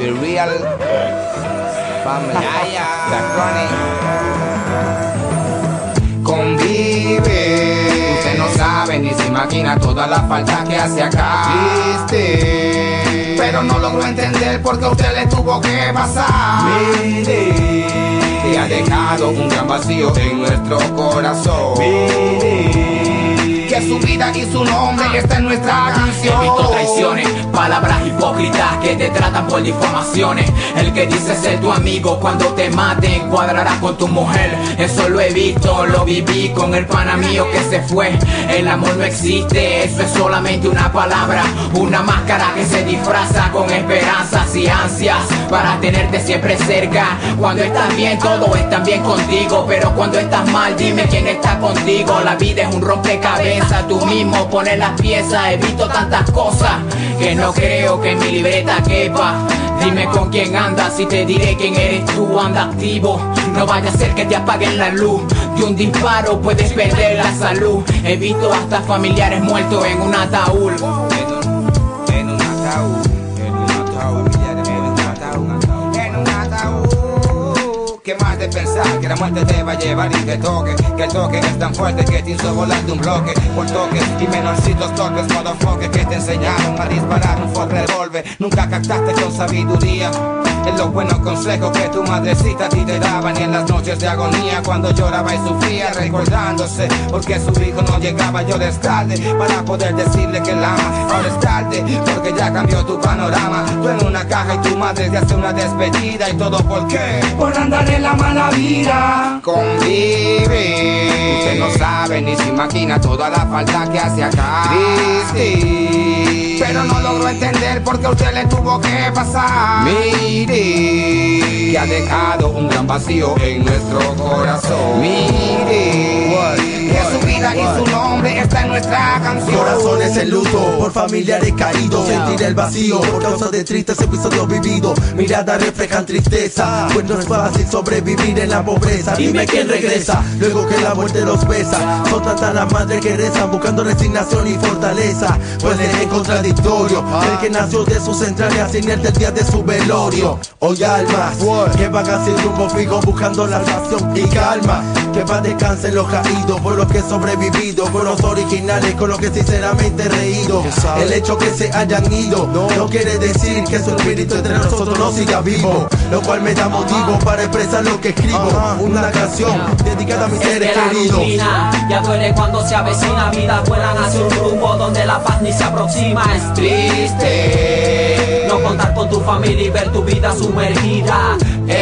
Be Real, Family, The Chronic. Convive, usted no sabe ni se imagina toda la falta que hace acá. Triste, pero no logró entender porque a usted le tuvo que pasar. Mire, que ha dejado un gran vacío en nuestro corazón. Mire, que su vida y su nombre está en nuestra canción. He visto traiciones, palabras hipócritas que te tratan por difamaciones. El que dice ser tu amigo cuando te maten cuadrará con tu mujer. Eso lo he visto, lo viví con el pana mío que se fue. El amor no existe, eso es solamente una palabra, una máscara que se disfraza con esperanzas y ansias para tenerte siempre cerca. Cuando estás bien, todo está bien contigo, pero cuando estás mal, dime quién está contigo. La vida es un rompecabezas, tú mismo pones las piezas. He visto tantas cosas que no creo que en mi libreta quepa. Dime con quién andas y te diré quién eres tú. Anda activo, no vaya a ser que te apaguen la luz. De un disparo puedes perder la salud. He visto hasta familiares muertos en un ataúd. En un ataúd, familiares en un ataúd. ¿Qué más de pensar? Que la muerte te va a llevar y te toque. Que el toque es tan fuerte que te hizo volar de un bloque por toques y menorcitos toques, motherfucker, que te enseñaron a disparar un fuerte revólver. Nunca captaste con sabiduría en los buenos consejos que tu madrecita a ti te daba, ni en las noches de agonía cuando lloraba y sufría recordándose porque su hijo no llegaba. Yo les tarde para poder decirle que la ama. Ahora es tarde porque ya cambió tu panorama. Tú en una caja y tu madre te hace una despedida. ¿Y todo por qué? Por andar en la mala vida. Convive, usted no sabe ni se imagina toda la falta que hace acá. Triste, pero no logró entender porque a usted le tuvo que pasar. Mire, que ha dejado un gran vacío en nuestro corazón. Mire, que su vida y su nombre está en nuestra canción. Corazones en luto por familiares caídos, sentir el vacío por causa de tristes episodios vividos. Miradas reflejan tristeza, pues no es fácil sobrevivir en la pobreza. Dime quién regresa luego que la muerte los besa. Son tantas las madres que rezan buscando resignación y fortaleza, pues es contradictorio el que nació de sus entrañas sin el del día de su velorio. Hoy almas que vagan sin rumbo fijo buscando la razón y calma. Que va descansen los caídos por los que he sobrevivido, con los originales con los que sinceramente he reído. El hecho que se hayan ido no quiere decir que su espíritu entre nosotros no siga vivo, lo cual me da motivo para expresar lo que escribo. Una canción dedicada a mis seres queridos. Ya duele cuando se avecina, vida vuelan hacia un rumbo donde la paz ni se aproxima. Es triste no contar con tu familia y ver tu vida sumergida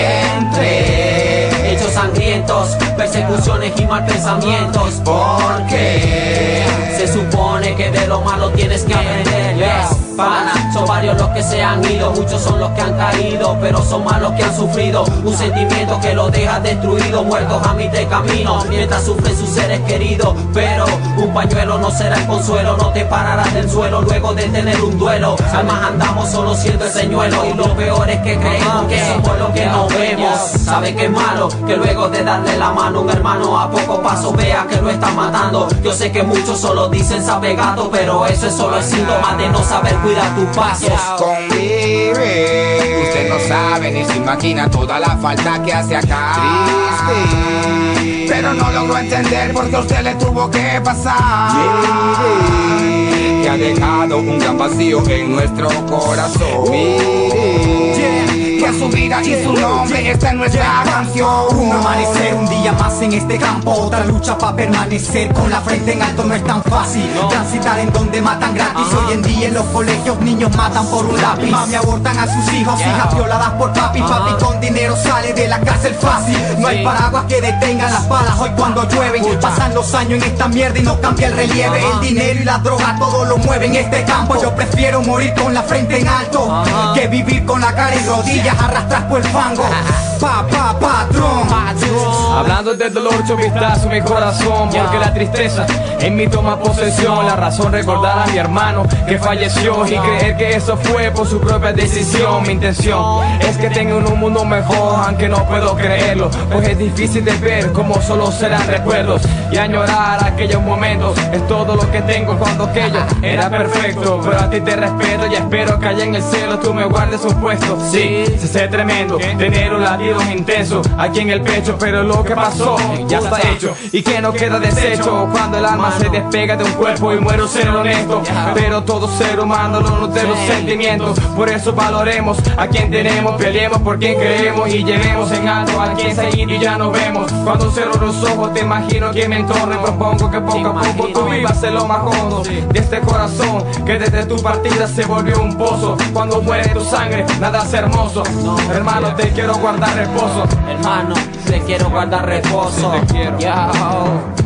entre hechos sangrientos, persecuciones y mal pensamientos. Porque se supone que de lo malo tienes que aprender. Pana, son varios los que se han ido, muchos son los que han caído, pero son más los que han sufrido un sentimiento que los deja destruidos, muertos a mitad de camino, mientras sufren sus seres queridos. Pero un pañuelo no será el consuelo, no te pararás del suelo luego de tener un duelo. Además andamos solo siendo el señuelo, y lo peor es que creemos que somos lo que no vemos. Sabe que es malo que luego de darle la mano a un hermano a poco paso vea que lo está matando. Yo sé que muchos solo dicen sabe gato, pero eso es solo el síntoma de no saber cuidar tus pasos. Convive, usted no sabe ni se imagina toda la falta que hace acá. Triste, pero no logró entender porque a usted le tuvo que pasar. Mire, que ha dejado un gran vacío en nuestro corazón. Mire, que su vida y su nombre está en nuestra canción. Un amanecer, un día más en este campo, otra lucha para permanecer con la frente en alto no es tan fácil. Transitar en donde matan gratis. Hoy en día en los colegios niños matan por un lápiz. Mami abortan a sus hijos, hijas violadas por papi. Papi con dinero sale de la cárcel fácil. No hay paraguas que detengan las balas hoy cuando llueven. Pasan los años en esta mierda y no cambia el relieve. El dinero y la droga todo lo mueven en este campo. Yo prefiero morir con la frente en alto que vivir con la cara en rodillas huellas arrastras por el fango. Patrón. Hablando del dolor, yo vistazo mi corazón, porque la tristeza en mí toma posesión. La razón recordar a mi hermano que falleció y creer que eso fue por su propia decisión. Mi intención es que tengan un mundo mejor, aunque no puedo creerlo, pues es difícil de ver como solo serán recuerdos. Y añorar aquellos momentos es todo lo que tengo cuando aquello era perfecto. Pero a ti te respeto y espero que allá en el cielo tú me guardes un puesto. Sí, se sé tremendo tener un latido intenso aquí en el pecho, pero lo que pasó ya está hecho y que no queda deshecho cuando el alma se despega de un cuerpo y muero ser honesto. Pero todo ser humano lo nutre los sentimientos, por eso valoremos a quien tenemos, peleemos por quien creemos y llevemos en alto a quien se ha ido y ya nos vemos. Cuando cierro los ojos te imagino que me entorno y propongo que poco a poco tú vivas en lo más hondo de este corazón que desde tu partida se volvió un pozo. Cuando muere tu sangre nada es hermoso. Hermano, te quiero guardar reposo. Hermano, te quiero guardar reposo. Te quiero. Yo.